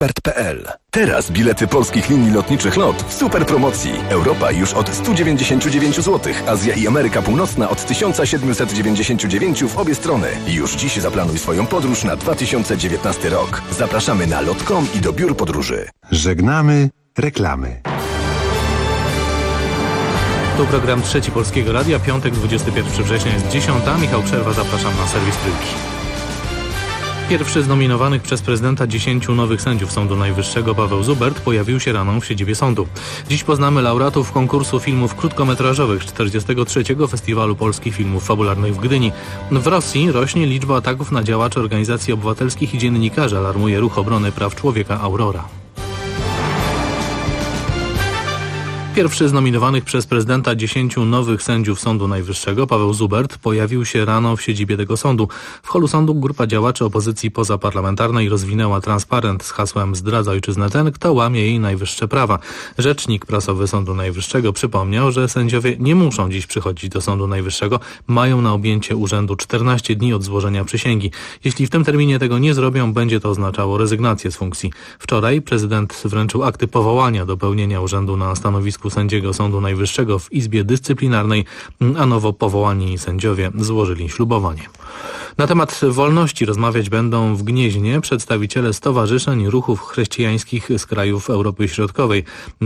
Expert.pl. Teraz bilety polskich linii lotniczych LOT w super promocji. Europa już od 199 zł, Azja i Ameryka Północna od 1799 w obie strony. Już dziś zaplanuj swoją podróż na 2019 rok. Zapraszamy na lot.com i do biur podróży. Żegnamy reklamy. Tu program Trzeci Polskiego Radia, piątek, 21 września jest 10. Michał Przerwa, zapraszam na serwis Trójki. Pierwszy z nominowanych przez prezydenta 10 nowych sędziów Sądu Najwyższego, Paweł Zubert, pojawił się rano w siedzibie sądu. Dziś poznamy laureatów konkursu filmów krótkometrażowych 43. Festiwalu Polskich Filmów Fabularnych w Gdyni. W Rosji rośnie liczba ataków na działaczy organizacji obywatelskich i dziennikarzy, alarmuje Ruch Obrony Praw Człowieka Aurora. Pierwszy z nominowanych przez prezydenta 10 nowych sędziów Sądu Najwyższego, Paweł Zubert, pojawił się rano w siedzibie tego sądu. W holu sądu grupa działaczy opozycji pozaparlamentarnej rozwinęła transparent z hasłem "Zdradza ojczyznę ten, kto łamie jej najwyższe prawa". Rzecznik prasowy Sądu Najwyższego przypomniał, że sędziowie nie muszą dziś przychodzić do Sądu Najwyższego. Mają na objęcie urzędu 14 dni od złożenia przysięgi. Jeśli w tym terminie tego nie zrobią, będzie to oznaczało rezygnację z funkcji. Wczoraj prezydent wręczył akty powołania do pełnienia urzędu na stanowisku sędziego Sądu Najwyższego w Izbie Dyscyplinarnej, a nowo powołani sędziowie złożyli ślubowanie. Na temat wolności rozmawiać będą w Gnieźnie przedstawiciele stowarzyszeń ruchów chrześcijańskich z krajów Europy Środkowej.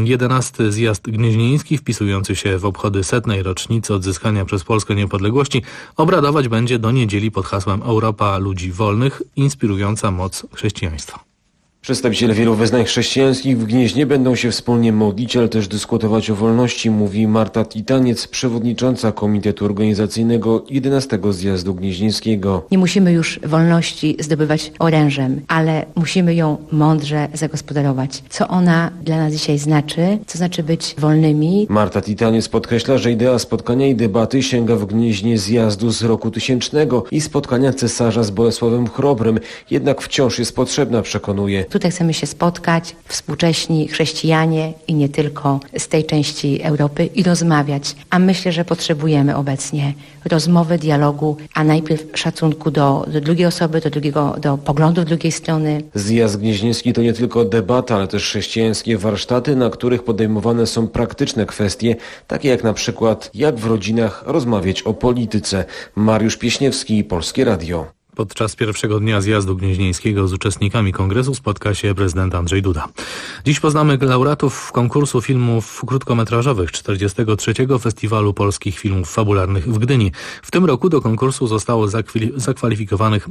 11. zjazd gnieźnieński, wpisujący się w obchody 100. rocznicy odzyskania przez Polskę niepodległości, obradować będzie do niedzieli pod hasłem Europa ludzi wolnych, inspirująca moc chrześcijaństwa. Przedstawiciele wielu wyznań chrześcijańskich w Gnieźnie będą się wspólnie modlić, ale też dyskutować o wolności, mówi Marta Titaniec, przewodnicząca Komitetu Organizacyjnego 11. Zjazdu Gnieźnieńskiego. Nie musimy już wolności zdobywać orężem, ale musimy ją mądrze zagospodarować. Co ona dla nas dzisiaj znaczy? Co znaczy być wolnymi? Marta Titaniec podkreśla, że idea spotkania i debaty sięga w Gnieźnie zjazdu z roku 1000 i spotkania cesarza z Bolesławem Chrobrym, jednak wciąż jest potrzebna, przekonuje. Tutaj chcemy się spotkać, współcześni chrześcijanie i nie tylko z tej części Europy i rozmawiać. A myślę, że potrzebujemy obecnie rozmowy, dialogu, a najpierw szacunku do drugiej osoby, do poglądów drugiej strony. Zjazd gnieźnieński to nie tylko debata, ale też chrześcijańskie warsztaty, na których podejmowane są praktyczne kwestie, takie jak na przykład jak w rodzinach rozmawiać o polityce. Mariusz Pieśniewski, Polskie Radio. Podczas pierwszego dnia zjazdu gnieźnieńskiego z uczestnikami kongresu spotka się prezydent Andrzej Duda. Dziś poznamy laureatów konkursu filmów krótkometrażowych 43. Festiwalu Polskich Filmów Fabularnych w Gdyni. W tym roku do konkursu zostało zakwalifikowanych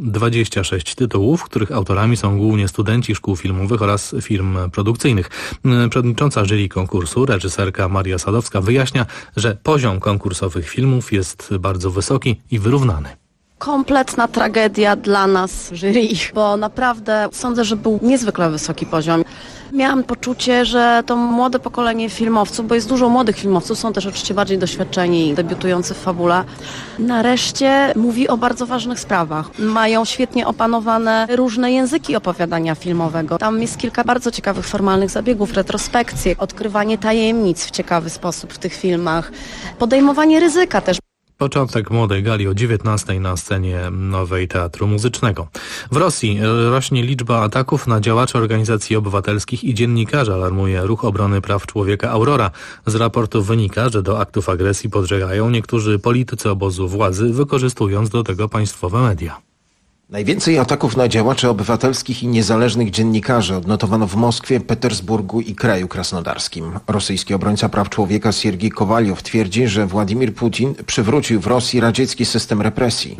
26 tytułów, których autorami są głównie studenci szkół filmowych oraz firm produkcyjnych. Przewodnicząca jury konkursu, reżyserka Maria Sadowska, wyjaśnia, że poziom konkursowych filmów jest bardzo wysoki i wyrównany. Kompletna tragedia dla nas, jury, bo naprawdę sądzę, że był niezwykle wysoki poziom. Miałam poczucie, że to młode pokolenie filmowców, bo jest dużo młodych filmowców, są też oczywiście bardziej doświadczeni, debiutujący w fabule, nareszcie mówi o bardzo ważnych sprawach. Mają świetnie opanowane różne języki opowiadania filmowego. Tam jest kilka bardzo ciekawych formalnych zabiegów, retrospekcje, odkrywanie tajemnic w ciekawy sposób w tych filmach, podejmowanie ryzyka też. Początek młodej gali o 19 na scenie Nowej Teatru Muzycznego. W Rosji rośnie liczba ataków na działaczy organizacji obywatelskich i dziennikarzy, alarmuje Ruch Obrony Praw Człowieka Aurora. Z raportów wynika, że do aktów agresji podżegają niektórzy politycy obozu władzy, wykorzystując do tego państwowe media. Najwięcej ataków na działaczy obywatelskich i niezależnych dziennikarzy odnotowano w Moskwie, Petersburgu i kraju krasnodarskim. Rosyjski obrońca praw człowieka Siergiej Kowaliow twierdzi, że Władimir Putin przywrócił w Rosji radziecki system represji.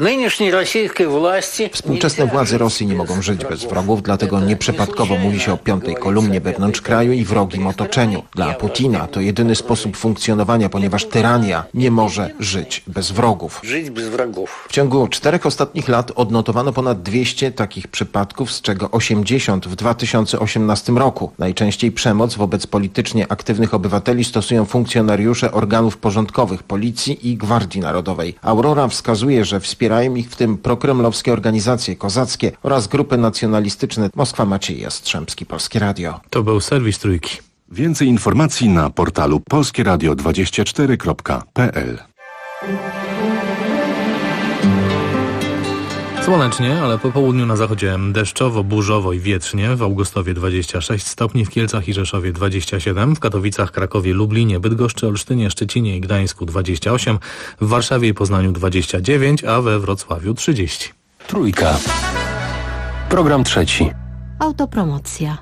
Współczesne władze Rosji nie mogą żyć bez wrogów, dlatego nieprzypadkowo mówi się o piątej kolumnie wewnątrz kraju i wrogim otoczeniu. Dla Putina to jedyny sposób funkcjonowania, ponieważ tyrania nie może żyć bez wrogów. W ciągu 4 ostatnich lat odnotowano ponad 200 takich przypadków, z czego 80 w 2018 roku. Najczęściej przemoc wobec politycznie aktywnych obywateli stosują funkcjonariusze organów porządkowych, policji i Gwardii Narodowej. Aurora wskazuje, że wspierają ich w tym prokremlowskie organizacje kozackie oraz grupy nacjonalistyczne. Moskwa, Maciej Jastrzębski, Polskie Radio. To był serwis Trójki. Więcej informacji na portalu polskieradio24.pl. Słonecznie, ale po południu na zachodzie deszczowo, burzowo i wietrznie. W Augustowie 26 stopni, w Kielcach i Rzeszowie 27, w Katowicach, Krakowie, Lublinie, Bydgoszczy, Olsztynie, Szczecinie i Gdańsku 28, w Warszawie i Poznaniu 29, a we Wrocławiu 30. Trójka. Program trzeci. Autopromocja.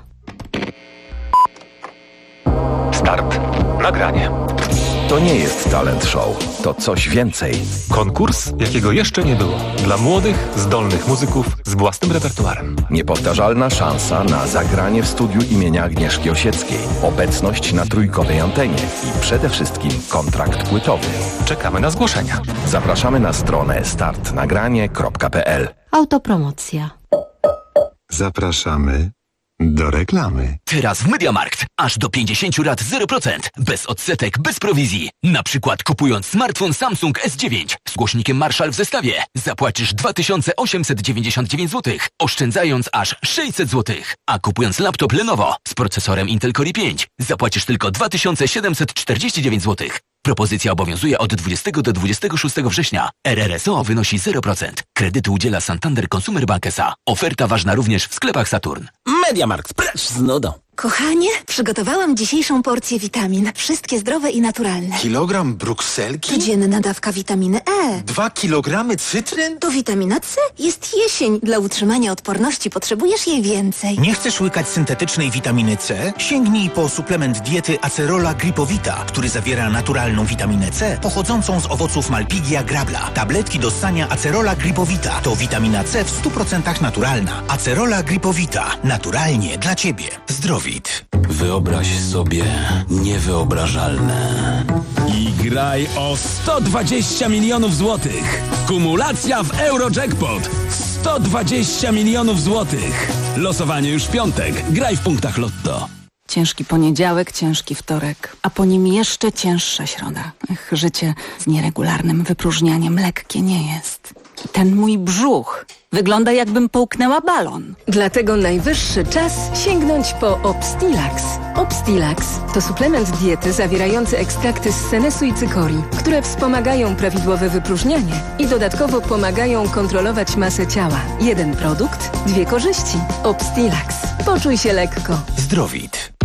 Start. Nagranie. To nie jest talent show. To coś więcej. Konkurs, jakiego jeszcze nie było. Dla młodych, zdolnych muzyków z własnym repertuarem. Niepowtarzalna szansa na zagranie w studiu imienia Agnieszki Osieckiej. Obecność na trójkowej antenie i przede wszystkim kontrakt płytowy. Czekamy na zgłoszenia. Zapraszamy na stronę startnagranie.pl. Autopromocja. Zapraszamy do reklamy. Teraz w MediaMarkt. Aż do 50 lat 0%. Bez odsetek, bez prowizji. Na przykład kupując smartfon Samsung S9 z głośnikiem Marshall w zestawie zapłacisz 2899 zł, oszczędzając aż 600 zł. A kupując laptop Lenovo z procesorem Intel Core i5 zapłacisz tylko 2749 zł. Propozycja obowiązuje od 20 do 26 września. RRSO wynosi 0%. Kredytu udziela Santander Consumer Bank S.A. Oferta ważna również w sklepach Saturn. MediaMarkt, precz z nudą. Kochanie, przygotowałam dzisiejszą porcję witamin. Wszystkie zdrowe i naturalne. Kilogram brukselki? Codzienna dawka witaminy E. 2 kilogramy cytryn? To witamina C. Jest jesień. Dla utrzymania odporności potrzebujesz jej więcej. Nie chcesz łykać syntetycznej witaminy C? Sięgnij po suplement diety Acerola Gripowita, który zawiera naturalną witaminę C pochodzącą z owoców Malpighia grabla. Tabletki do ssania Acerola Gripowita to witamina C w 100% naturalna. Acerola Gripowita. Naturalnie dla Ciebie. Zdrowit. Wyobraź sobie niewyobrażalne. I graj o 120 milionów złotych. Kumulacja w Eurojackpot. 120 milionów złotych. Losowanie już w piątek. Graj w punktach Lotto. Ciężki poniedziałek, ciężki wtorek, a po nim jeszcze cięższa środa. Życie z nieregularnym wypróżnianiem lekkie nie jest. I ten mój brzuch wygląda, jakbym połknęła balon. Dlatego najwyższy czas sięgnąć po Obstilax. Obstilax to suplement diety zawierający ekstrakty z senesu i cykorii, które wspomagają prawidłowe wypróżnianie i dodatkowo pomagają kontrolować masę ciała. Jeden produkt, dwie korzyści. Obstilax. Poczuj się lekko. Zdrowit.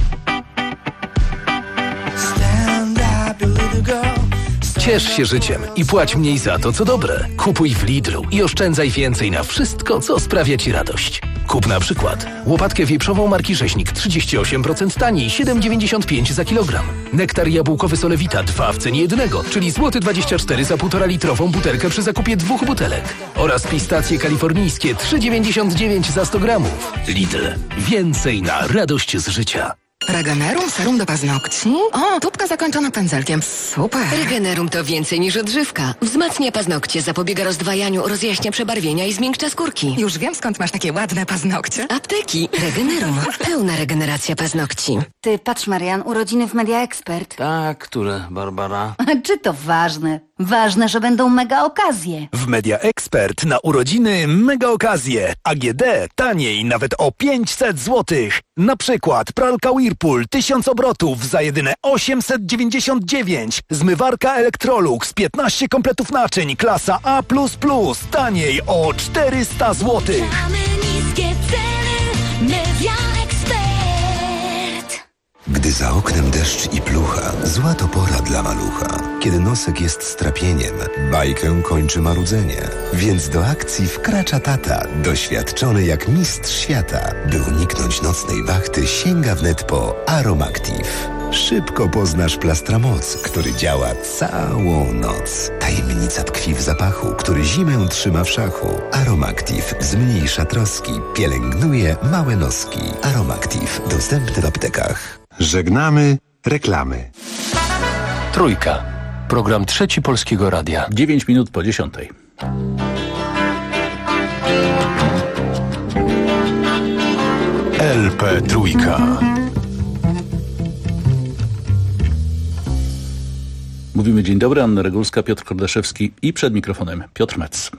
Ciesz się życiem i płać mniej za to, co dobre. Kupuj w Lidlu i oszczędzaj więcej na wszystko, co sprawia Ci radość. Kup na przykład łopatkę wieprzową marki Rzeźnik 38% taniej, 7,95 za kilogram. Nektar jabłkowy Solewita 2 w cenie jednego, czyli złoty 24 za 1,5 litrową butelkę przy zakupie 2 butelek. Oraz pistacje kalifornijskie 3,99 za 100 gramów. Lidl. Więcej na radość z życia. Regenerum serum do paznokci? O, tubka zakończona pędzelkiem. Super. Regenerum to więcej niż odżywka. Wzmacnia paznokcie, zapobiega rozdwajaniu, rozjaśnia przebarwienia i zmiękcza skórki. Już wiem, skąd masz takie ładne paznokcie. Apteki. Regenerum. Pełna regeneracja paznokci. Ty, patrz Marian, urodziny w Media Expert. Tak, które, Barbara? Czy to ważne? Ważne, że będą mega okazje. W Media Expert na urodziny mega okazje. AGD taniej nawet o 500 zł. Na przykład pralka Whirlpool 1000 obrotów za jedyne 899. Zmywarka Electrolux 15 kompletów naczyń klasa A++. Taniej o 400 zł. Niskie ceny. Media Expert. Gdy za oknem deszcz i plucha, zła to pora dla malucha. Kiedy nosek jest strapieniem, bajkę kończy marudzenie. Więc do akcji wkracza tata, doświadczony jak mistrz świata. By uniknąć nocnej wachty, sięga wnet po Aromactive. Szybko poznasz Plastramoc, który działa całą noc. Tajemnica tkwi w zapachu, który zimę trzyma w szachu. Aromactive zmniejsza troski, pielęgnuje małe noski. Aromactive dostępny w aptekach. Żegnamy reklamy. Trójka. Program trzeci Polskiego Radia. 9 minut po 10. LP Trójka. Mówimy dzień dobry, Anna Regulska, Piotr Kordaszewski i przed mikrofonem Piotr Metz.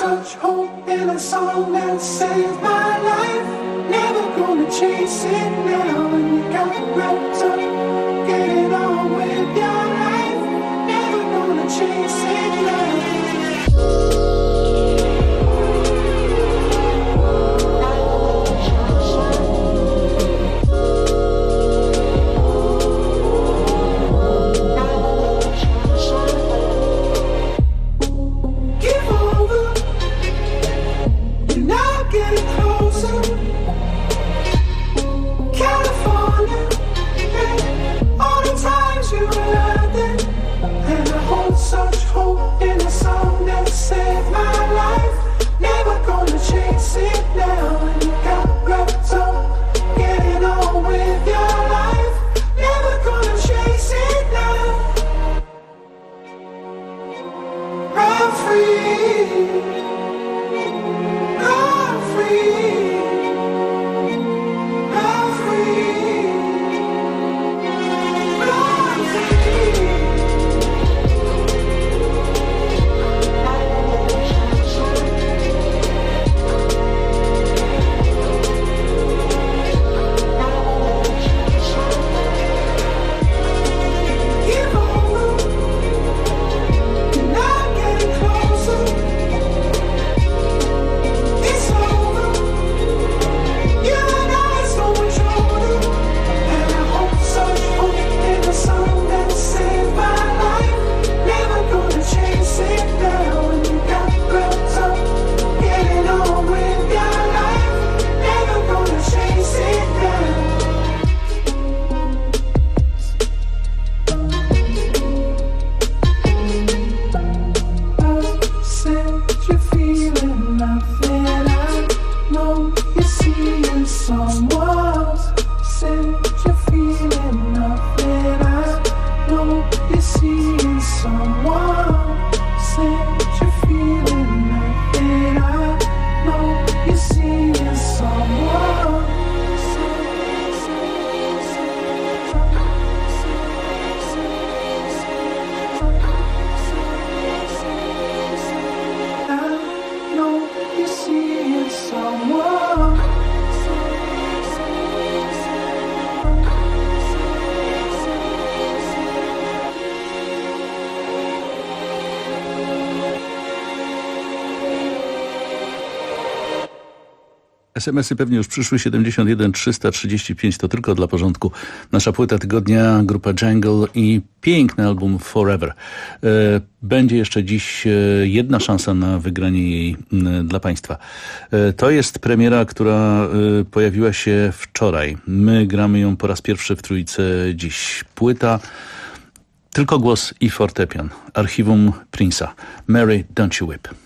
such hope in a song that saved my life. Never gonna chase it now. When you got wrapped up, getting on with your life. Never gonna chase it now. Such hope in a song that saved my life. Never gonna chase it now. And you got wrapped up, getting on with your life. Never gonna chase it now. Run free, run free, run free, run free. SMS-y pewnie już przyszły, 71 335 to tylko dla porządku. Nasza płyta tygodnia, grupa Jungle i piękny album Forever. Będzie jeszcze dziś jedna szansa na wygranie jej dla Państwa. To jest premiera, która pojawiła się wczoraj. My gramy ją po raz pierwszy w Trójce dziś. Płyta, tylko głos i fortepian. Archiwum Prince'a. Mary, Don't You Weep.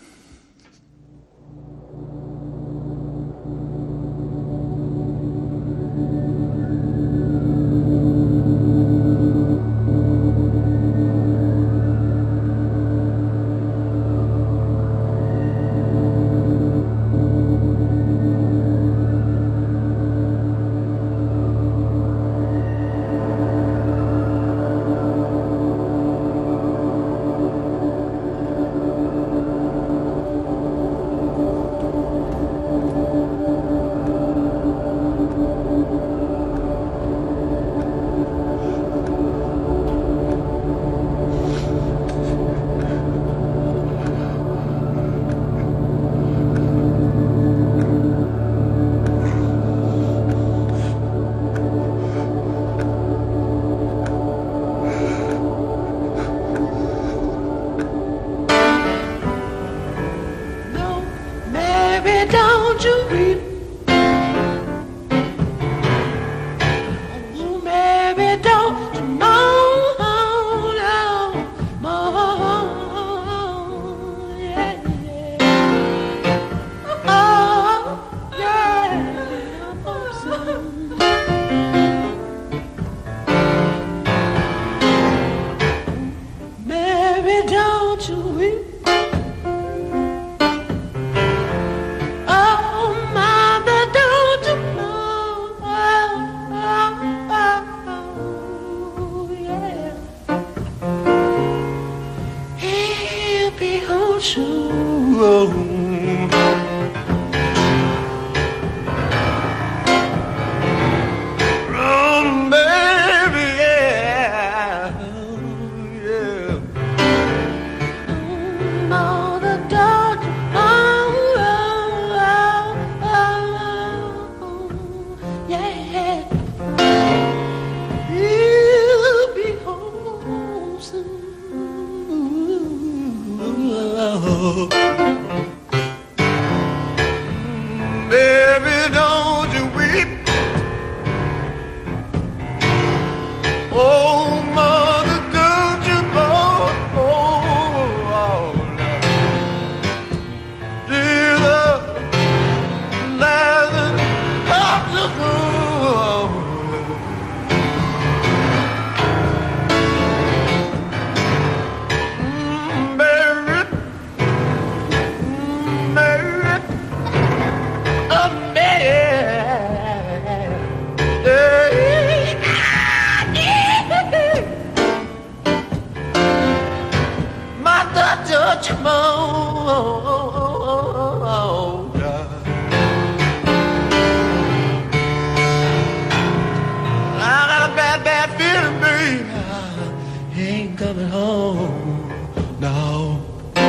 coming home. No.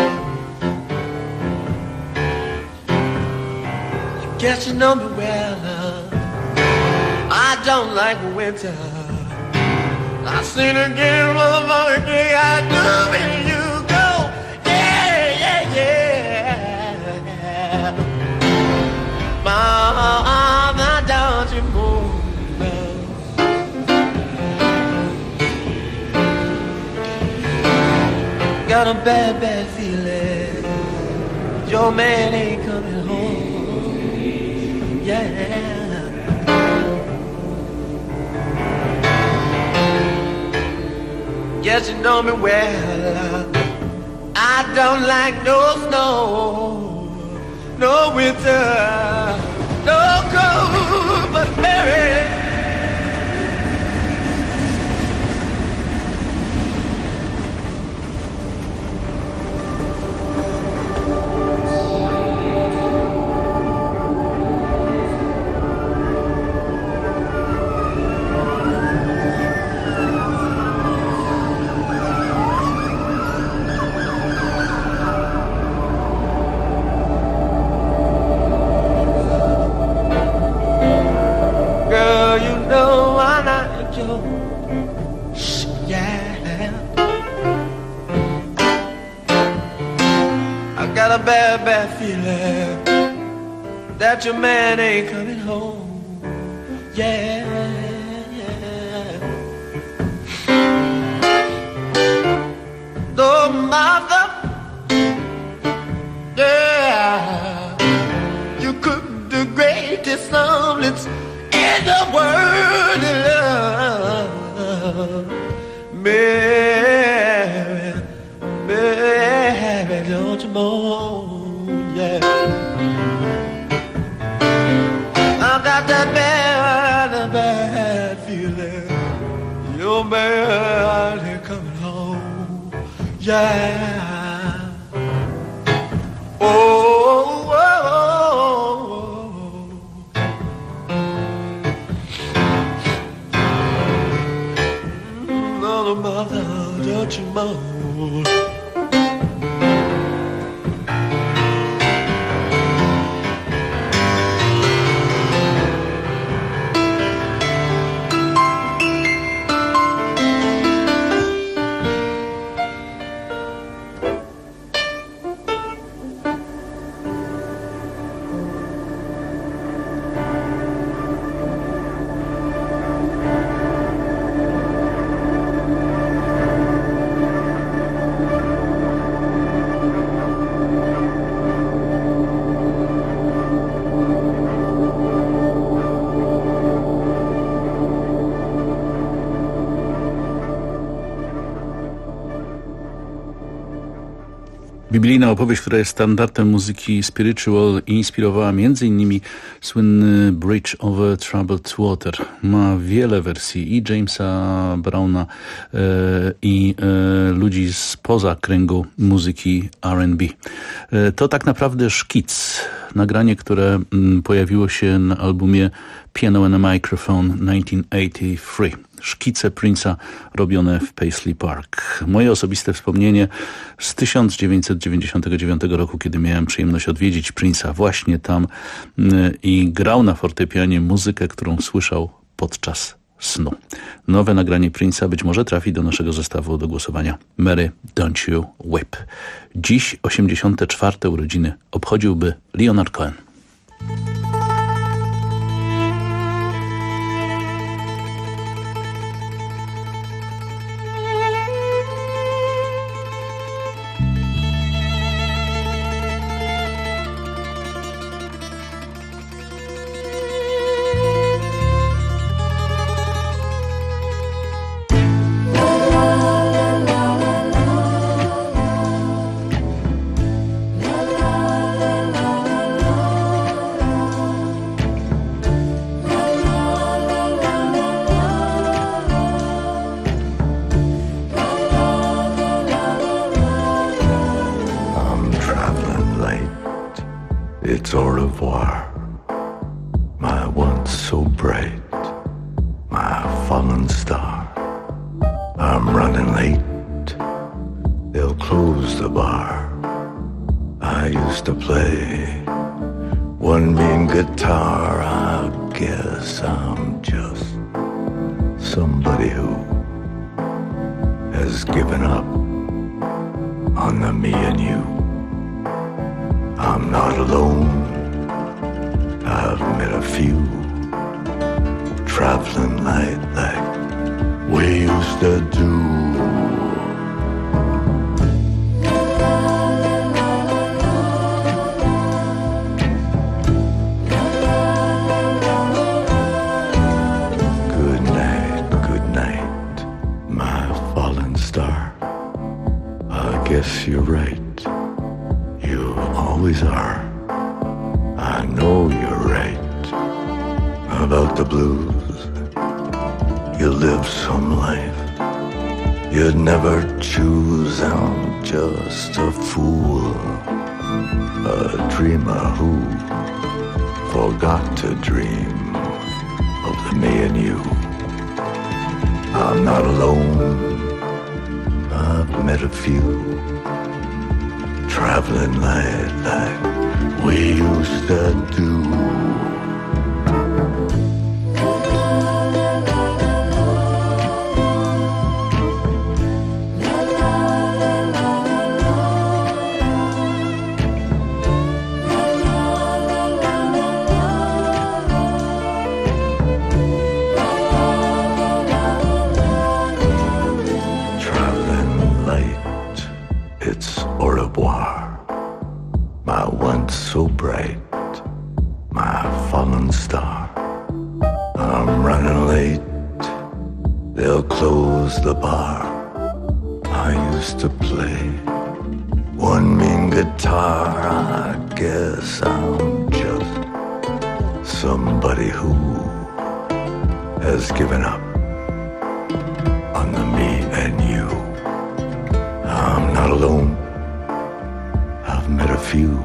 Guess you know me well. I don't like winter. I seen again, motherfucker, day I do when you go. Yeah, yeah, yeah. Mama, don't you move. Got a bad, bad feeling. Your man ain't coming home. Yeah. Yes, you know me well. I don't like no snow, no winter, no cold, but Mary. Got a bad, bad feeling that your man ain't coming home. Yeah, yeah. No mother, yeah, you cook the greatest omelets in the world of love. Mary, Mary, don't you moan, yeah. I got that bad, bad feeling. Your man ain't coming home, yeah. Oh, oh, oh. Mother, mother, don't you moan. Biblijna opowieść, która jest standardem muzyki spiritual i inspirowała m.in. słynny Bridge over Troubled Water. Ma wiele wersji i Jamesa Browna i ludzi spoza kręgu muzyki R&B. To tak naprawdę szkic, nagranie, które pojawiło się na albumie Piano and a Microphone 1983. Szkice Prince'a robione w Paisley Park. Moje osobiste wspomnienie z 1999 roku, kiedy miałem przyjemność odwiedzić Prince'a właśnie tam i grał na fortepianie muzykę, którą słyszał podczas snu. Nowe nagranie Prince'a być może trafi do naszego zestawu do głosowania. Mary, Don't You Weep. Dziś 84. urodziny obchodziłby Leonard Cohen. It's au revoir, my once so bright, my fallen star. I'm running late the bar I used to play. One mean guitar, I guess I'm just somebody who has given up on the me and you. I'm not alone, I've met a few traveling light like we used to do. Guess you're right, you always are. I know you're right about the blues. You live some life you'd never choose. I'm just a fool, a dreamer who forgot to dream of the me and you. I'm not alone, I've met a few traveling light like we used to do. So bright, my fallen star. I'm running late, they'll close the bar I used to play. One mean guitar, I guess I'm just somebody who has given up on the me and you. I'm not alone, I've met a few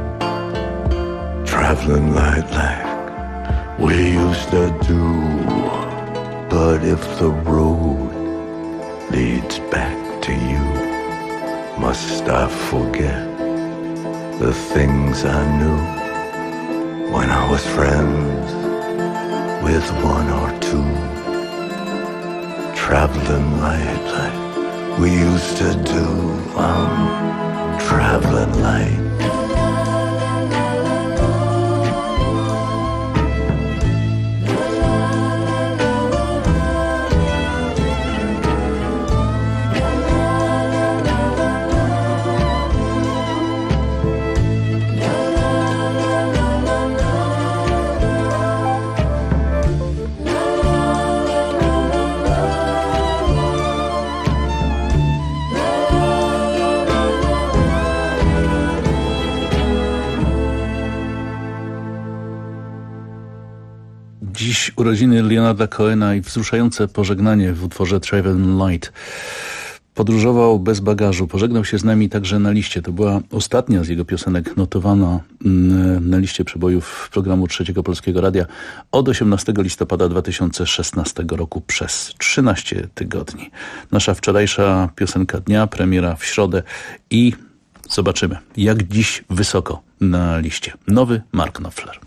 traveling light like we used to do. But if the road leads back to you, must I forget the things I knew when I was friends with one or two? Traveling light like we used to do. I'm traveling light. Dziś urodziny Leonarda Cohena i wzruszające pożegnanie w utworze Traveling Light. Podróżował bez bagażu, pożegnał się z nami także na liście. To była ostatnia z jego piosenek notowana na liście przebojów programu Trzeciego Polskiego Radia od 18 listopada 2016 roku przez 13 tygodni. Nasza wczorajsza piosenka dnia, premiera w środę i zobaczymy, jak dziś wysoko na liście. Nowy Mark Knopfler.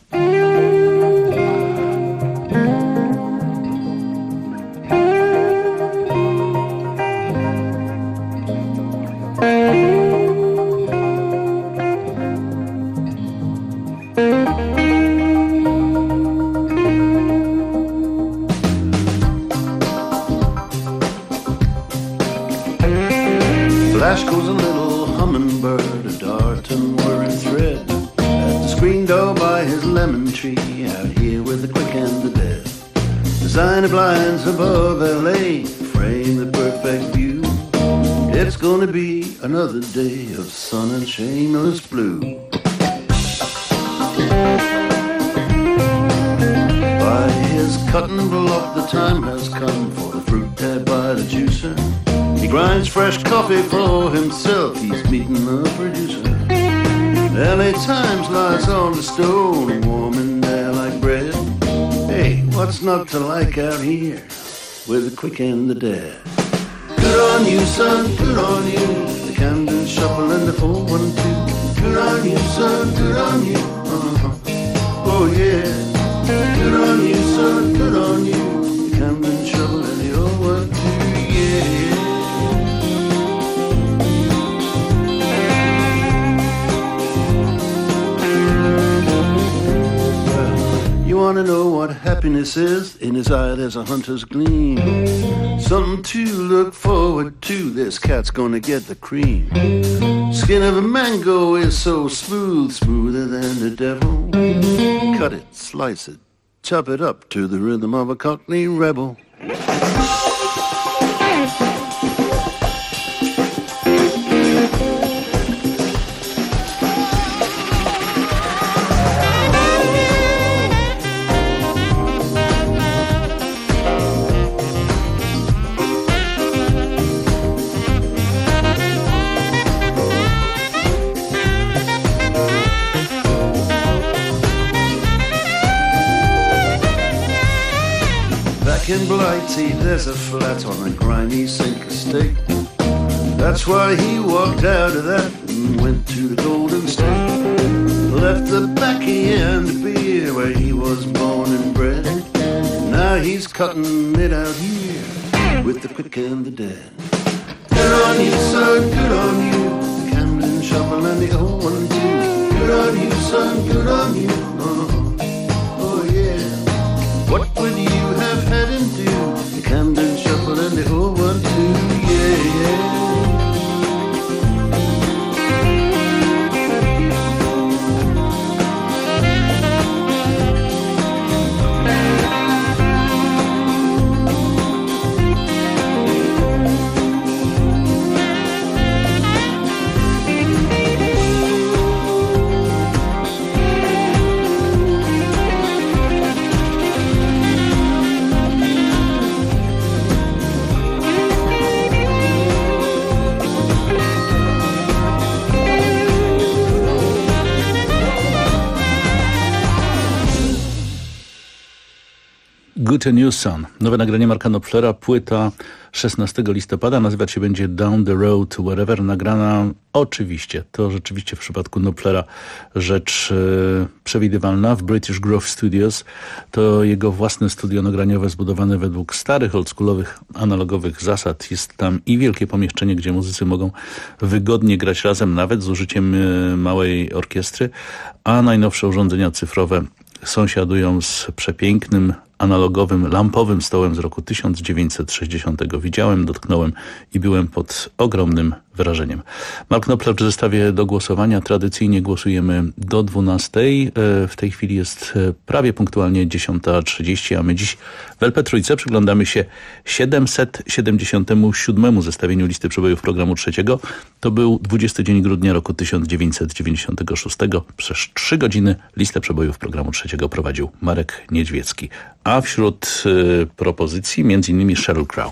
Flash goes a little hummingbird, a darting whirring thread, at the screen door by his lemon tree, out here with the quick and the dead. Designer blinds above LA frame the perfect view. It's gonna be another day of sun and shameless blue. By his cutting block the time has come for the fruit there by the juicer. He grinds fresh coffee for himself, he's meeting the producer. LA Times lies on the stone, warm in there like bread. Hey, what's not to like out here with the quick and the dead? Good on you, son, good on you. The Camden Shuffle and the 412. Good on you, son, good on you. Oh yeah, good on you, son, good on you. Camden Shuffle and the 012, yeah. You wanna know what happiness is? In his eye there's a hunter's gleam. Something to look forward to. This cat's gonna get the cream. Skin of a mango is so smooth, smoother than the devil. Cut it, slice it, chop it up to the rhythm of a Cockney rebel. In Blighty, there's a flat on a grimy sink estate. That's why he walked out of that and went to the Golden State. Left the baccy and the beer where he was born and bred. Now he's cutting it out here with the quick and the dead. Good on you, son, good on you. The Camden Shuffle and the 012. Good on you, son, good on you. Oh yeah. What would you have had him do? The Camden Shuffle and the 012, yeah, yeah. Good News Son. Nowe nagranie Marka Knopflera, płyta 16 listopada, nazywać się będzie Down the Road Wherever, nagrana oczywiście, to rzeczywiście w przypadku Knopflera rzecz przewidywalna w British Grove Studios. To jego własne studio nagraniowe zbudowane według starych, oldschoolowych, analogowych zasad. Jest tam i wielkie pomieszczenie, gdzie muzycy mogą wygodnie grać razem, nawet z użyciem małej orkiestry, a najnowsze urządzenia cyfrowe sąsiadują z przepięknym, analogowym, lampowym stołem z roku 1960. Widziałem, dotknąłem i byłem pod ogromnym wrażeniem. Mark Knopfler w zestawie do głosowania. Tradycyjnie głosujemy do 12. W tej chwili jest prawie punktualnie 10:30, a my dziś w LP Trójce przyglądamy się 777 zestawieniu listy przebojów programu trzeciego. To był 20 dzień grudnia roku 1996. Przez 3 godziny listę przebojów programu trzeciego prowadził Marek Niedźwiecki. A wśród propozycji m.in. Sheryl Crow.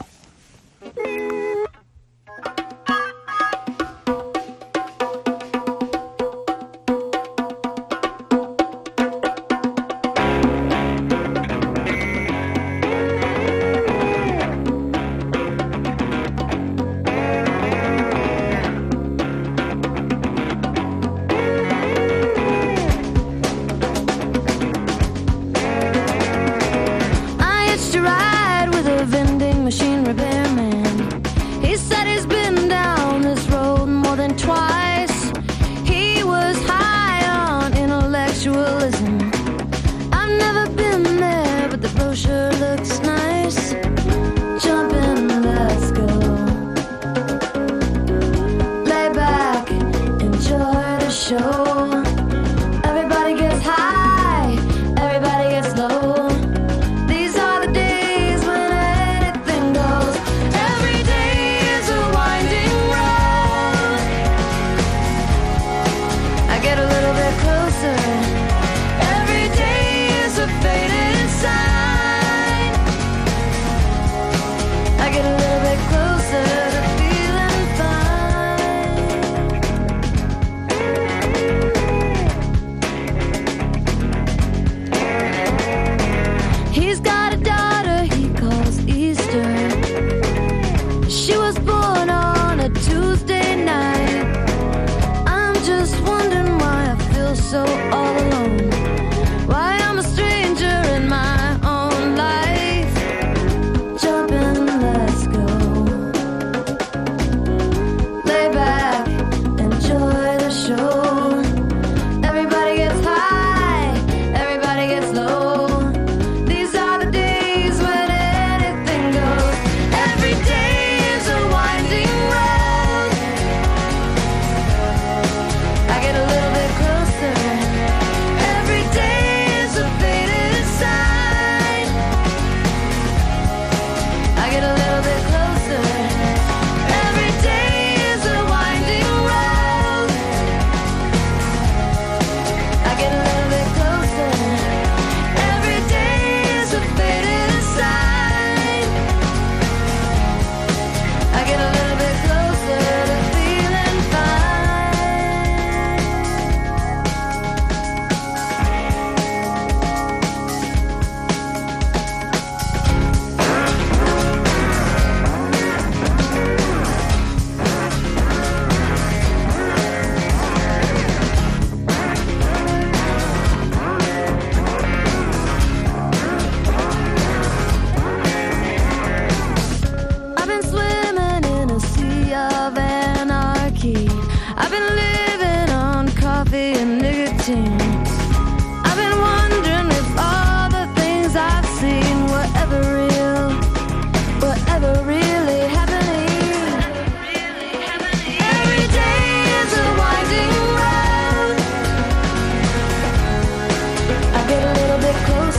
Ride with a vending machine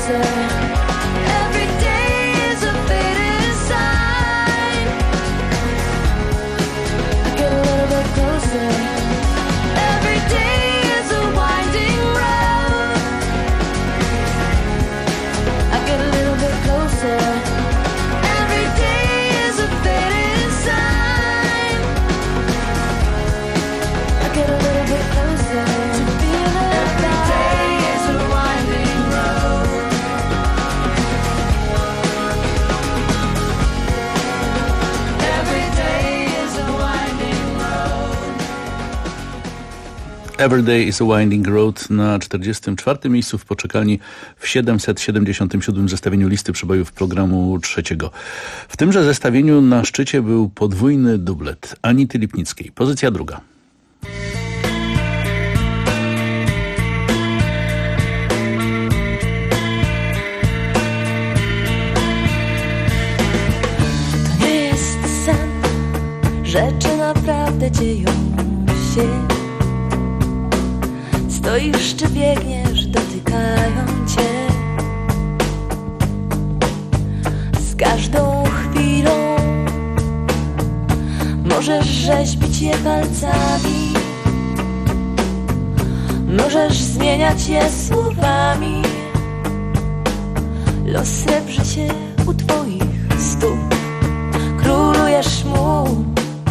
closer. Every day is a fading sign. I get a little bit closer. Every day is a winding road. I get a little bit closer. Every day is a fading sign. I get a little bit closer to feel it. Every day is a winding road. Every day is a winding road. Every Day is a Winding Road na 44. miejscu w poczekalni w 777 zestawieniu listy przebojów programu trzeciego. W tymże zestawieniu na szczycie był podwójny dublet Anity Lipnickiej. Pozycja druga. To nie jest sen, rzeczy naprawdę dzieją się. Stoisz czy biegniesz, dotykają cię. Z każdą chwilą możesz rzeźbić je palcami. Możesz zmieniać je słowami. Los srebrzy się u twoich stóp. Królujesz mu.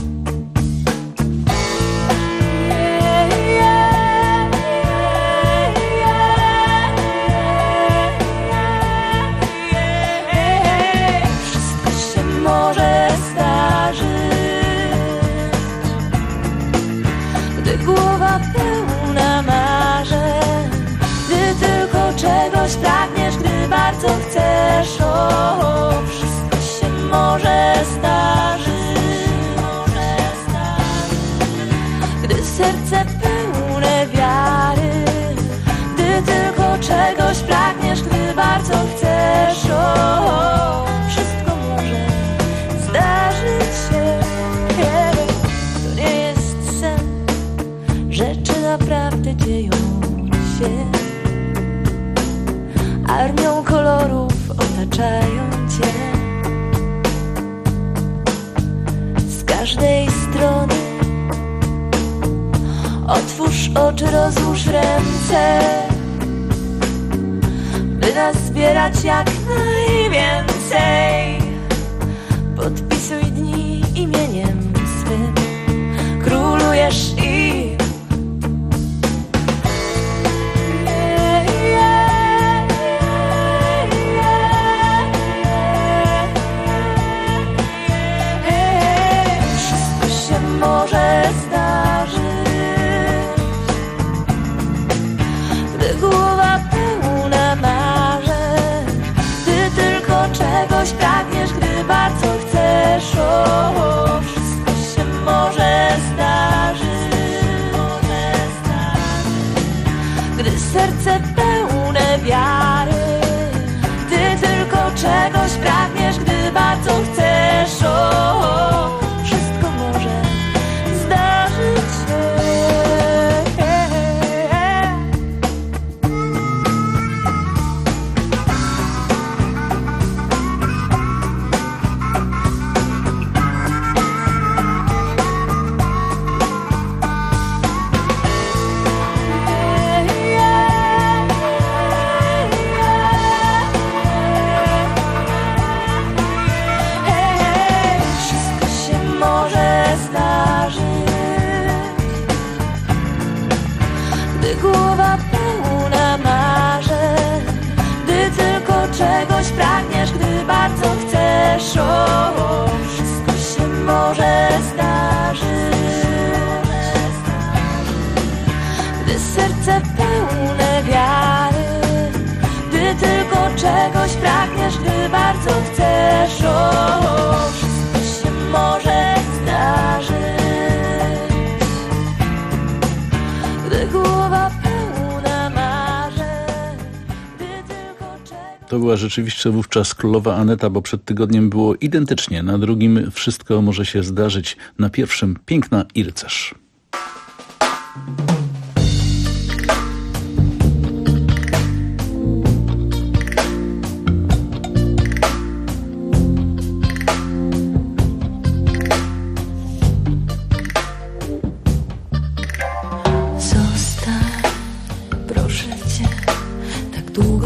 Głowa pełna marzeń, gdy tylko czegoś pragniesz, gdy bardzo chcesz. O, wszystko się może zdarzyć. Gdy serce pełne wiary, gdy tylko czegoś pragniesz, gdy bardzo chcesz. O, wszystko może zdarzyć się. To nie jest sen, rzeczy naprawdę dzieją się. Armią kolorów otaczają cię. Z każdej strony otwórz oczy, rozłóż ręce, by nazbierać jak najwięcej. Podpisuj dni imieniem swym. Królujesz i może zdarzyć, gdy głowa pełna marzeń, gdy tylko czegoś pragniesz, gdy bardzo chcesz. O, wszystko się może zdarzyć, gdy serce pełne wiary, gdy tylko czegoś pragniesz, gdy bardzo chcesz. O, wszystko może zdarzyć się. Wszystko się może zdarzyć, gdy głowa pełna marzeń, gdy tylko czegoś pragniesz, gdy bardzo chcesz. O, wszystko się może zdarzyć, gdy serce pełne wiary, gdy tylko czegoś pragniesz, gdy bardzo chcesz. O, wszystko się może zdarzyć, gdy głowa pełna marzeń, gdy tylko czegoś... To była rzeczywiście wówczas królowa Aneta, bo przed tygodniem było identycznie. Na drugim wszystko może się zdarzyć, na pierwszym piękna i rycerz.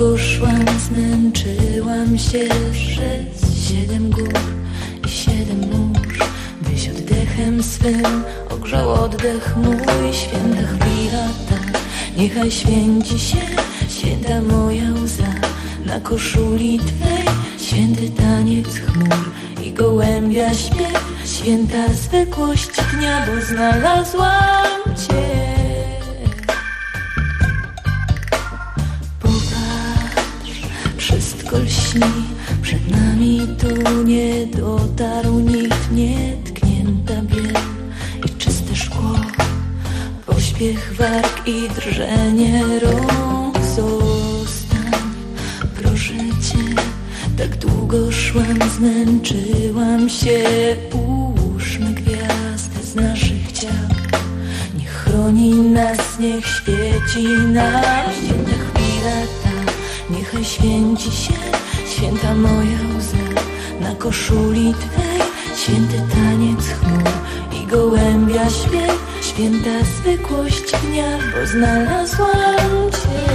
długo szłam, zmęczyłam się przez 7 gór i 7 mórz, byś oddechem swym ogrzał oddech mój. Święta chwila ta, niechaj święci się święta moja łza na koszuli Twej, święty taniec chmur i gołębia śpiew, święta zwykłość dnia, bo znalazłam Cię. Popatrz, wszystko lśni, przed nami tu nie dotarł nikt, nietknięta biel i czyste szkło, pośpiech warg i drżenie rąk. Zostań, proszę Cię, tak długo szłam, zmęczyłam się. Ułóżmy gwiazdy z naszych ciał, niech chroni nas, niech świeci nam. Święta chwila ta, niechaj święci się święta moja łza na koszuli Twej, święty taniec chmur i gołębia śpiew, święta zwykłość dnia, bo znalazłam Cię.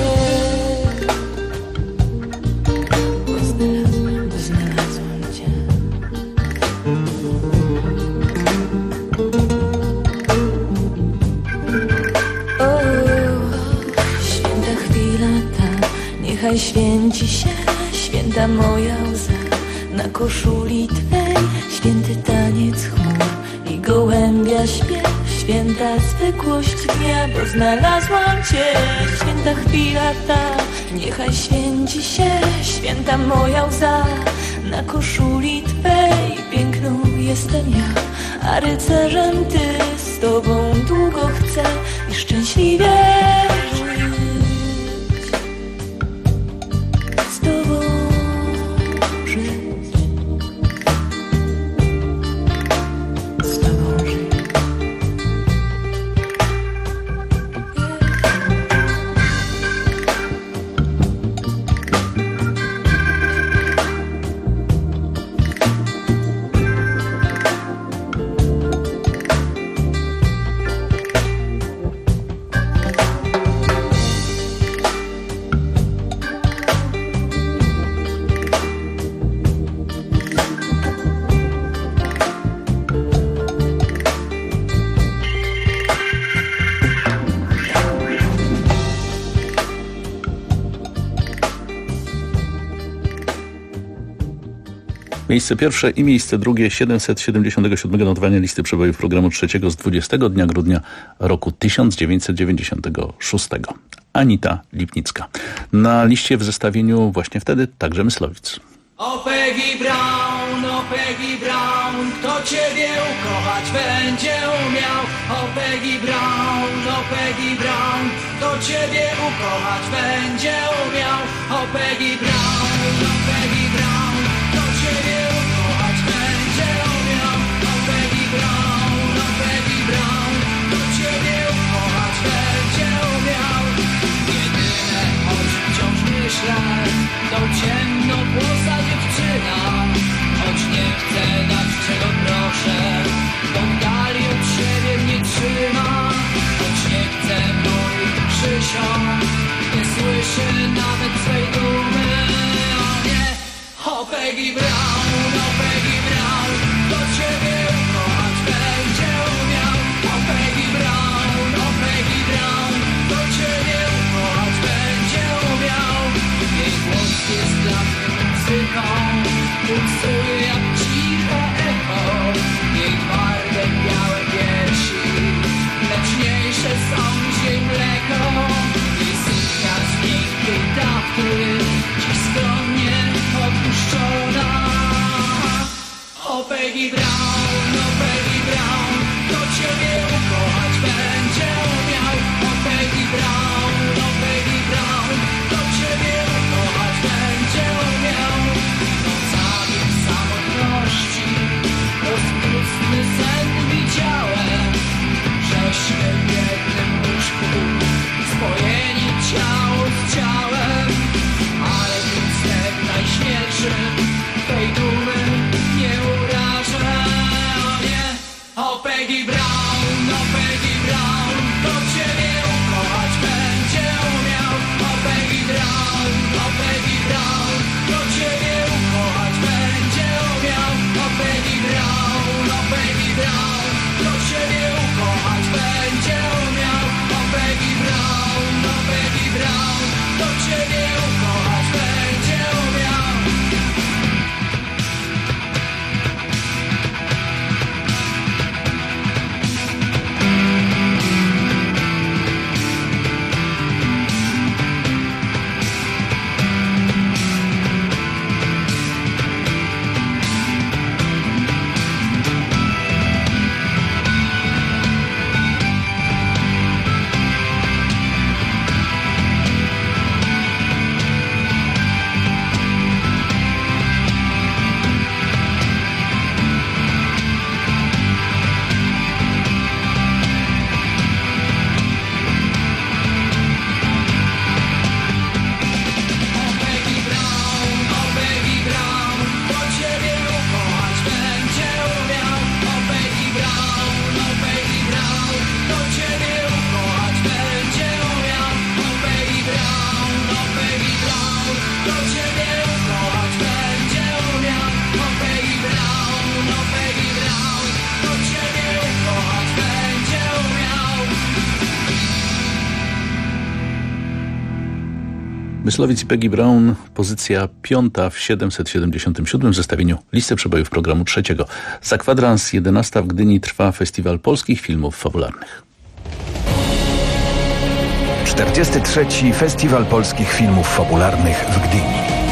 Niechaj święci się święta moja łza na koszuli Twej, święty taniec chmur i gołębia śpiew, święta zwykłość dnia, bo znalazłam Cię. Święta chwila ta, niechaj święci się święta moja łza na koszuli Twej. Piękną jestem ja, a rycerzem Ty, z Tobą długo chcę i szczęśliwie żyć. Miejsce pierwsze i miejsce drugie 777 notowania listy przebojów programu trzeciego z 20 dnia grudnia roku 1996. Anita Lipnicka. Na liście w zestawieniu właśnie wtedy także Myslowic. O Peggy Brown, kto Ciebie ukochać będzie umiał. O Peggy Brown, kto Ciebie ukochać będzie umiał. O Peggy Brown, kto Ciebie ukochać będzie umiał. O Peggy Brown, kto Ciebie ukochać będzie umiał. Jedyne, o czym wciąż myślę, to ciemnowłosa dziewczyna. Choć nie chcę dać czego proszę, to w dali od siebie mnie trzyma. Choć nie chcę moich Krzysią, nie słyszy nawet swej dumy. O nie, o Peggy Brown, kto Ciebie ukochać będzie umiał. O Peggy Brown, kto Ciebie ukochać będzie umiał. Jej głos jest dla mnie muzyką, pulsuje jak ciche echo. Jej twarde białe piersi, mleczniejsze są niż jej mleko. Jej suknia z miękkiej tafty, dziś skromnie opuszczona. O Peggy Brown, kto Ciebie ukochać będzie umiał. O Peggy Brown, kto Ciebie ukochać będzie umiał. Nocami w samotności rozpustny sen widziałem, żeśmy w jednym łóżku spojeni ciało z ciałem. Ale tym snem najśmielszym tej dumy nie urażę. O nie, o Peggy Brown, kto Ciebie ukochać będzie umiał. O Peggy Brown, Myslowiec i Peggy Brown, pozycja 5 w 777 zestawieniu listy przebojów programu 3. Za kwadrans 11 w Gdyni trwa Festiwal Polskich Filmów Fabularnych. 43. Festiwal Polskich Filmów Fabularnych w Gdyni.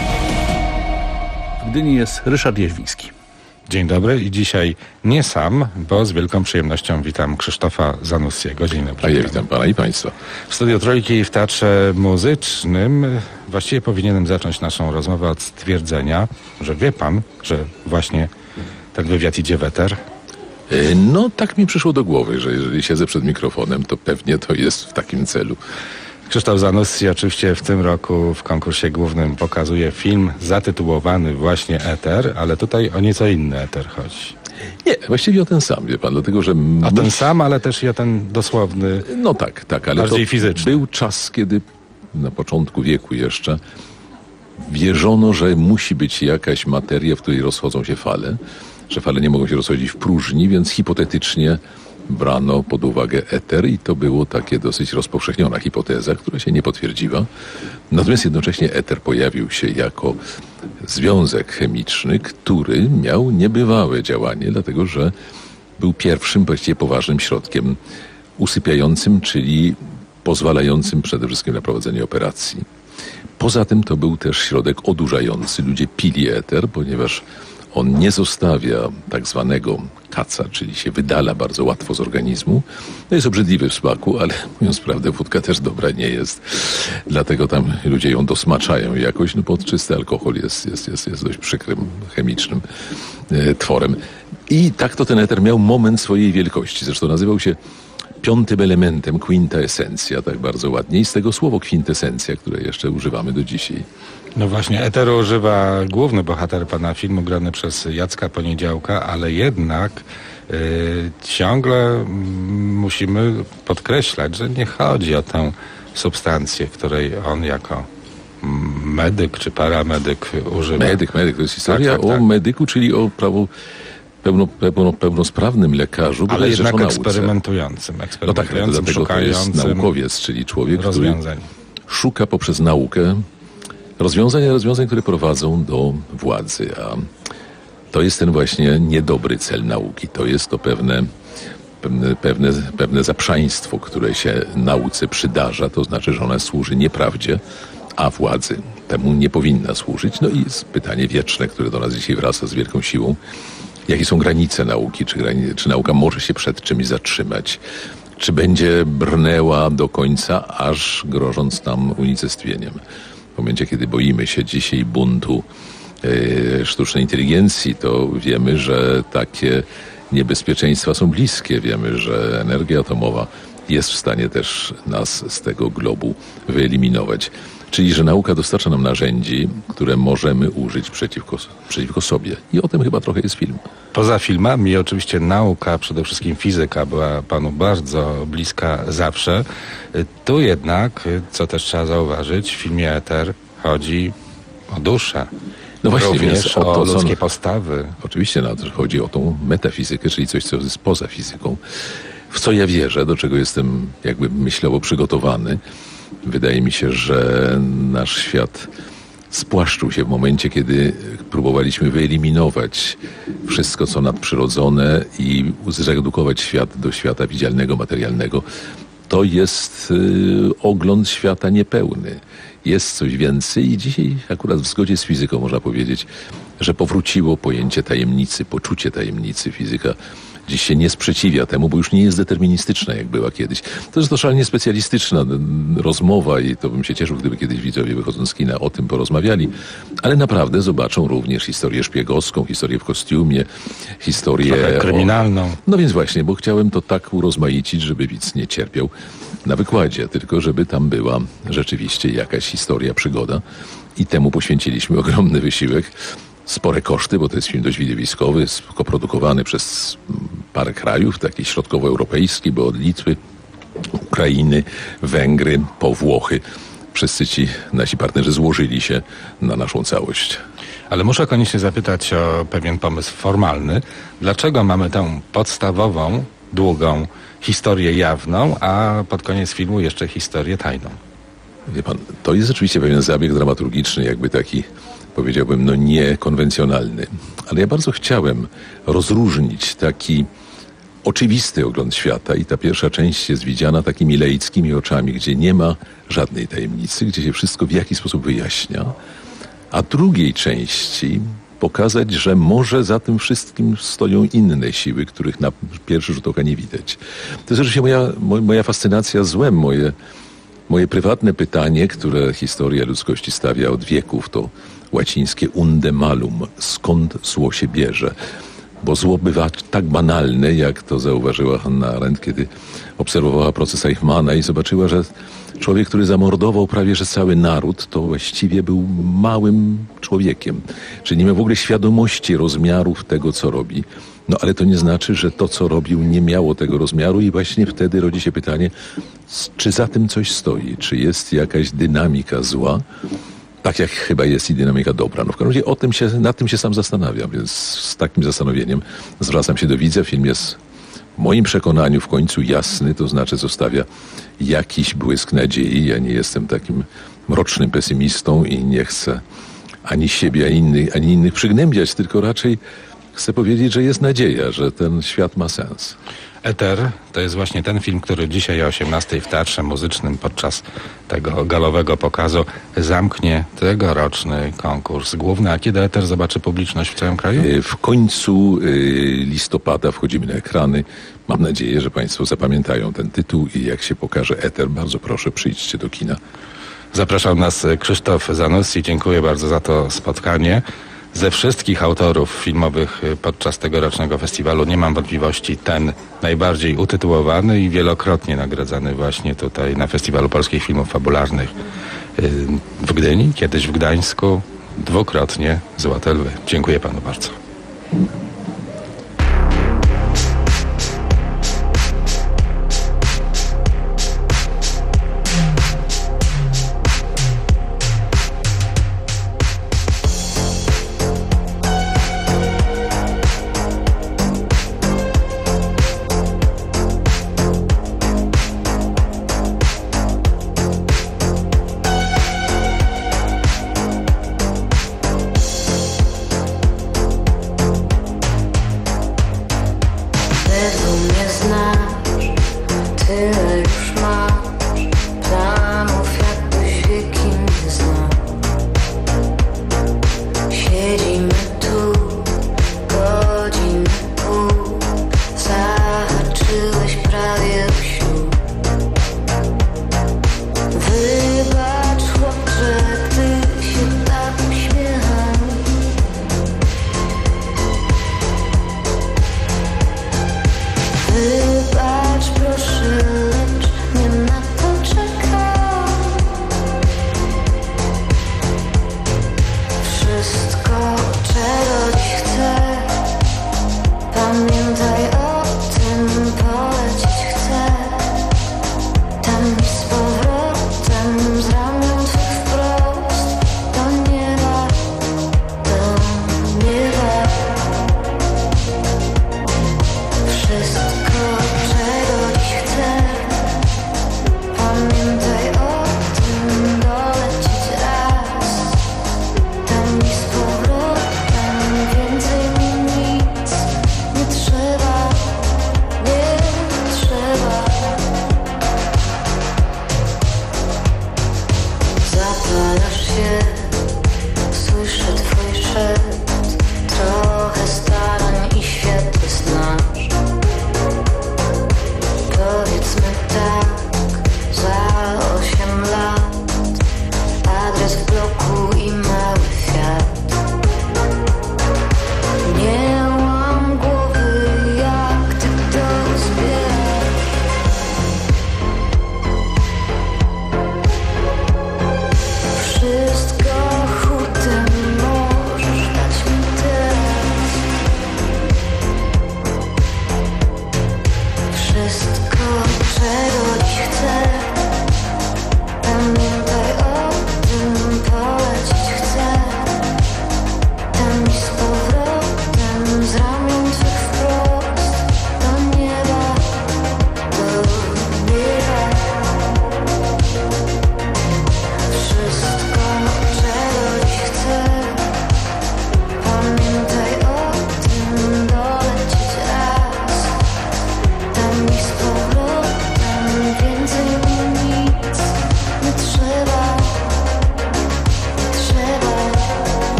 W Gdyni jest Ryszard Jeźwiński. Dzień dobry i dzisiaj nie sam, bo z wielką przyjemnością witam Krzysztofa Zanussiego. Dzień dobry. A ja witam pana i państwa. W Studiu Trójki w Teatrze Muzycznym właściwie powinienem zacząć naszą rozmowę od stwierdzenia, że wie pan, że właśnie ten wywiad idzie w eter. No tak mi przyszło do głowy, że jeżeli siedzę przed mikrofonem, to pewnie to jest w takim celu. Krzysztof Zanussi oczywiście w tym roku w konkursie głównym pokazuje film zatytułowany właśnie Eter, ale tutaj o nieco inny eter chodzi. Nie, właściwie o ten sam, wie pan, dlatego że... O ten sam, ale też i o ten dosłowny, no tak, ale bardziej to fizyczny. Był czas, kiedy na początku wieku jeszcze wierzono, że musi być jakaś materia, w której rozchodzą się fale, że fale nie mogą się rozchodzić w próżni, więc hipotetycznie brano pod uwagę eter i to było takie dosyć rozpowszechniona hipoteza, która się nie potwierdziła. Natomiast jednocześnie eter pojawił się jako związek chemiczny, który miał niebywałe działanie, dlatego że był pierwszym właściwie poważnym środkiem usypiającym, czyli pozwalającym przede wszystkim na prowadzenie operacji. Poza tym to był też środek odurzający. Ludzie pili eter, ponieważ on nie zostawia tak zwanego kaca, czyli się wydala bardzo łatwo z organizmu. To jest obrzydliwy w smaku, ale mówiąc prawdę, wódka też dobra nie jest. Dlatego tam ludzie ją dosmaczają jakoś, no bo czysty alkohol jest dość przykrym, chemicznym tworem. I tak to ten eter miał moment swojej wielkości. Zresztą nazywał się piątym elementem, quintaesencja, tak bardzo ładnie. I z tego słowo kwintesencja, które jeszcze używamy do dzisiaj. No właśnie, eteru używa główny bohater pana filmu, grany przez Jacka Poniedziałka, ale jednak ciągle musimy podkreślać, że nie chodzi o tę substancję, której on jako medyk czy paramedyk używa. Medyk, to jest historia tak. o medyku, czyli o pełnosprawnym lekarzu, ale jednak eksperymentującym, dlatego szukającym to jest naukowiec, czyli człowiek, rozwiązań. który szuka poprzez naukę rozwiązań, które prowadzą do władzy, a to jest ten właśnie niedobry cel nauki. To jest to pewne zaprzaństwo, które się nauce przydarza, to znaczy, że ona służy nieprawdzie, a władzy temu nie powinna służyć. No i jest pytanie wieczne, które do nas dzisiaj wraca z wielką siłą. Jakie są granice nauki? Czy nauka może się przed czymś zatrzymać? Czy będzie brnęła do końca, aż grożąc nam unicestwieniem? W momencie, kiedy boimy się dzisiaj buntu sztucznej inteligencji, to wiemy, że takie niebezpieczeństwa są bliskie. Wiemy, że energia atomowa jest w stanie też nas z tego globu wyeliminować. Czyli, że nauka dostarcza nam narzędzi, które możemy użyć przeciwko sobie. I o tym chyba trochę jest film. Poza filmami oczywiście nauka, przede wszystkim fizyka była panu bardzo bliska zawsze. Tu jednak, co też trzeba zauważyć, w filmie Eter chodzi o duszę. No właśnie, również więc o ludzkie postawy. Oczywiście chodzi o tą metafizykę, czyli coś, co jest poza fizyką. W co ja wierzę, do czego jestem jakby myślowo przygotowany. Wydaje mi się, że nasz świat spłaszczył się w momencie, kiedy próbowaliśmy wyeliminować wszystko, co nadprzyrodzone i zredukować świat do świata widzialnego, materialnego. To jest ogląd świata niepełny. Jest coś więcej i dzisiaj akurat w zgodzie z fizyką można powiedzieć, że powróciło pojęcie tajemnicy, poczucie tajemnicy. Fizyka dziś się nie sprzeciwia temu, bo już nie jest deterministyczna, jak była kiedyś. To jest totalnie specjalistyczna rozmowa i to bym się cieszył, gdyby kiedyś widzowie wychodząc z kina o tym porozmawiali, ale naprawdę zobaczą również historię szpiegowską, historię w kostiumie, historię kryminalną. No więc właśnie, bo chciałem to tak urozmaicić, żeby widz nie cierpiał na wykładzie, tylko żeby tam była rzeczywiście jakaś historia, przygoda i temu poświęciliśmy ogromny wysiłek. Spore koszty, bo to jest film dość widowiskowy, koprodukowany przez parę krajów, taki środkowoeuropejski, bo od Litwy, Ukrainy, Węgry, po Włochy. Wszyscy ci nasi partnerzy złożyli się na naszą całość. Ale muszę koniecznie zapytać o pewien pomysł formalny. Dlaczego mamy tę podstawową, długą historię jawną, a pod koniec filmu jeszcze historię tajną? Wie pan, to jest oczywiście pewien zabieg dramaturgiczny, jakby taki, powiedziałbym, niekonwencjonalny. Ale ja bardzo chciałem rozróżnić taki oczywisty ogląd świata i ta pierwsza część jest widziana takimi laickimi oczami, gdzie nie ma żadnej tajemnicy, gdzie się wszystko w jakiś sposób wyjaśnia, a drugiej części pokazać, że może za tym wszystkim stoją inne siły, których na pierwszy rzut oka nie widać. To jest oczywiście moja fascynacja złem, moje prywatne pytanie, które historia ludzkości stawia od wieków, to łacińskie unde malum, skąd zło się bierze. Bo zło bywa tak banalne, jak to zauważyła Hannah Arendt, kiedy obserwowała proces Eichmanna i zobaczyła, że człowiek, który zamordował prawie że cały naród, to właściwie był małym człowiekiem. Czyli nie miał w ogóle świadomości rozmiarów tego, co robi. No ale to nie znaczy, że to, co robił, nie miało tego rozmiaru i właśnie wtedy rodzi się pytanie, czy za tym coś stoi? Czy jest jakaś dynamika zła? Tak jak chyba jest i dynamika dobra. No w każdym razie nad tym się sam zastanawiam, więc z takim zastanowieniem zwracam się do widza. Film jest w moim przekonaniu w końcu jasny, to znaczy zostawia jakiś błysk nadziei. Ja nie jestem takim mrocznym pesymistą i nie chcę ani siebie, ani innych przygnębiać, tylko raczej chcę powiedzieć, że jest nadzieja, że ten świat ma sens. Eter to jest właśnie ten film, który dzisiaj o 18:00 w Teatrze Muzycznym podczas tego galowego pokazu zamknie tegoroczny konkurs główny. A kiedy Eter zobaczy publiczność w całym kraju? W końcu listopada wchodzimy na ekrany. Mam nadzieję, że Państwo zapamiętają ten tytuł i jak się pokaże Eter, bardzo proszę, przyjdźcie do kina. Zapraszał nas Krzysztof Zanussi. Dziękuję bardzo za to spotkanie. Ze wszystkich autorów filmowych podczas tegorocznego festiwalu nie mam wątpliwości ten najbardziej utytułowany i wielokrotnie nagradzany właśnie tutaj na Festiwalu Polskich Filmów Fabularnych w Gdyni, kiedyś w Gdańsku, dwukrotnie Złote Lwy. Dziękuję panu bardzo.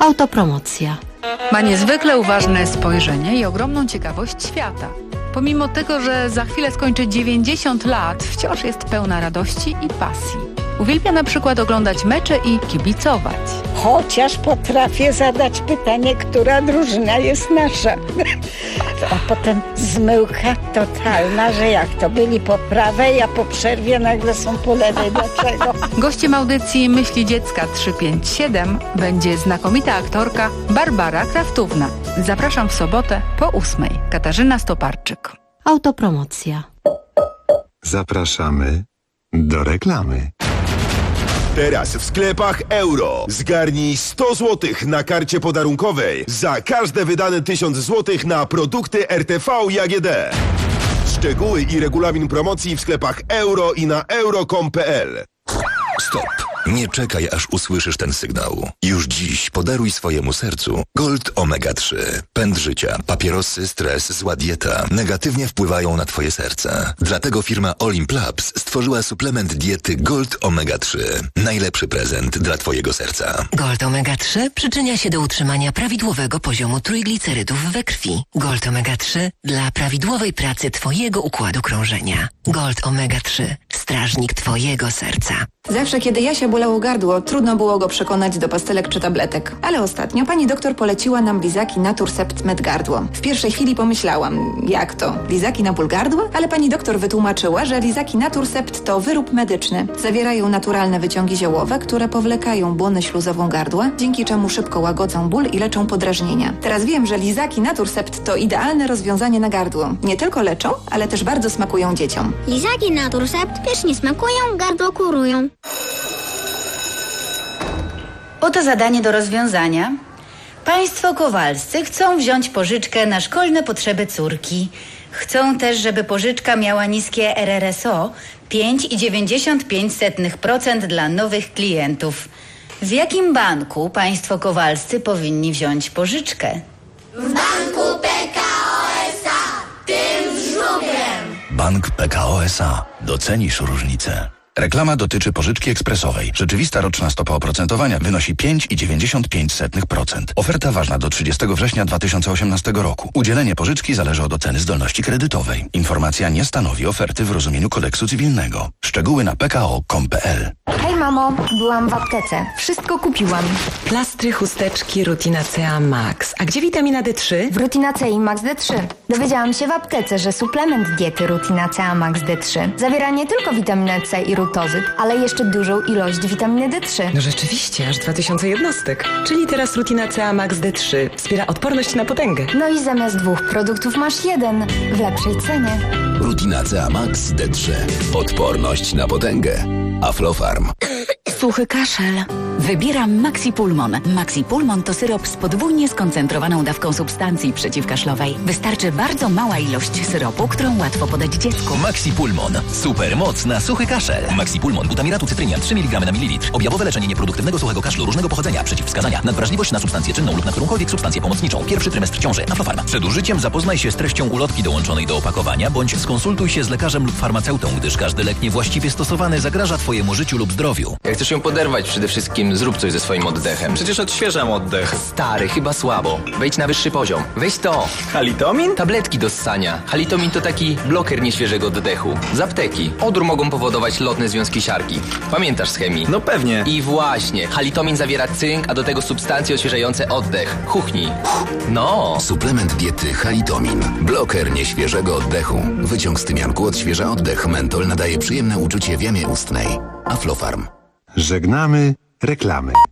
Autopromocja. Ma niezwykle uważne spojrzenie i ogromną ciekawość świata. Pomimo tego, że za chwilę skończy 90 lat, wciąż jest pełna radości i pasji. Uwielbia na przykład oglądać mecze i kibicować. Chociaż potrafię zadać pytanie, która drużyna jest nasza. A potem zmyłka totalna, że jak to byli po prawej, a po przerwie nagle są po lewej. Dlaczego? Gościem audycji Myśli Dziecka 357 będzie znakomita aktorka Barbara Kraftówna. Zapraszam w sobotę po 8:00. Katarzyna Stoparczyk. Autopromocja. Zapraszamy do reklamy. Teraz w sklepach Euro. Zgarnij 100 zł na karcie podarunkowej za każde wydane 1000 zł na produkty RTV i AGD. Szczegóły i regulamin promocji w sklepach Euro i na euro.com.pl. Stop! Nie czekaj, aż usłyszysz ten sygnał. Już dziś podaruj swojemu sercu Gold Omega 3. Pęd życia, papierosy, stres, zła dieta negatywnie wpływają na twoje serce. Dlatego firma Olimplabs stworzyła suplement diety Gold Omega 3. Najlepszy prezent dla twojego serca. Gold Omega 3 przyczynia się do utrzymania prawidłowego poziomu trójglicerydów we krwi. Gold Omega 3 dla prawidłowej pracy twojego układu krążenia. Gold Omega 3. Strażnik twojego serca. Zawsze, kiedy Jasia bolało gardło, trudno było go przekonać do pastelek czy tabletek. Ale ostatnio pani doktor poleciła nam lizaki Naturcept Med Gardło. W pierwszej chwili pomyślałam, jak to? Lizaki na ból gardła? Ale pani doktor wytłumaczyła, że lizaki Naturcept to wyrób medyczny. Zawierają naturalne wyciągi ziołowe, które powlekają błonę śluzową gardła, dzięki czemu szybko łagodzą ból i leczą podrażnienia. Teraz wiem, że lizaki Naturcept to idealne rozwiązanie na gardło. Nie tylko leczą, ale też bardzo smakują dzieciom. Lizaki Naturcept pysznie smakują, gardło kurują. Oto zadanie do rozwiązania. Państwo Kowalscy chcą wziąć pożyczkę na szkolne potrzeby córki. Chcą też, żeby pożyczka miała niskie RRSO 5,95% dla nowych klientów. W jakim banku państwo Kowalscy powinni wziąć pożyczkę? W banku PKO SA, tym z żubrem. Bank PKO SA. Docenisz różnicę. Reklama dotyczy pożyczki ekspresowej. Rzeczywista roczna stopa oprocentowania wynosi 5,95%. Oferta ważna do 30 września 2018 roku. Udzielenie pożyczki zależy od oceny zdolności kredytowej. Informacja nie stanowi oferty w rozumieniu kodeksu cywilnego. Szczegóły na pko.com.pl. Hej mamo, byłam w aptece. Wszystko kupiłam. Plastry, chusteczki, Rutina CA Max. A gdzie witamina D3? W Rutina C i Max D3. Dowiedziałam się w aptece, że suplement diety Rutina CA Max D3 zawiera nie tylko witaminę C i rutozyt, ale jeszcze dużą ilość witaminy D3. No rzeczywiście, aż 2000 jednostek. Czyli teraz Rutina CA Max D3 wspiera odporność na potęgę. No i zamiast 2 produktów masz 1 w lepszej cenie. Rutina CA Max D3. Odporność na potęgę. Aflofarm. Suchy kaszel. Wybieram Maxipulmon. Maxipulmon to syrop z podwójnie skoncentrowaną dawką substancji przeciwkaszlowej. Wystarczy bardzo mała ilość syropu, którą łatwo podać dziecku. Maxipulmon. Super moc na suchy kaszel. Maxipulmon. Butamiratu cytrynia 3 mg na mililitr. Objawowe leczenie nieproduktywnego suchego kaszlu różnego pochodzenia. Przeciwwskazania. Nadwrażliwość na substancję czynną lub na którąkolwiek substancję pomocniczą. Pierwszy trymestr ciąży. Aflofarm. Przed użyciem zapoznaj się z treścią ulotki dołączonej do opakowania, bądź skonsultuj się z lekarzem lub farmaceutą, gdyż każdy lek niewłaściwie stosowany zagraża twojemu życiu lub zdrowiu. Jak chcesz ją poderwać, przede wszystkim zrób coś ze swoim oddechem. Przecież odświeżam oddech. Stary, chyba słabo. Wejdź na wyższy poziom. Weź to. Halitomin? Tabletki do ssania. Halitomin to taki bloker nieświeżego oddechu. Z apteki. Odór mogą powodować lotne związki siarki. Pamiętasz z chemii? No pewnie. I właśnie. Halitomin zawiera cynk, a do tego substancje odświeżające oddech. Chuchnij. No. Suplement diety Halitomin. Bloker nieświeżego oddechu. Wyciąg z tymianku odświeża oddech. Mentol nadaje przyjemne uczucie w jamie ustnej. Aflofarm. Żegnamy reklamy.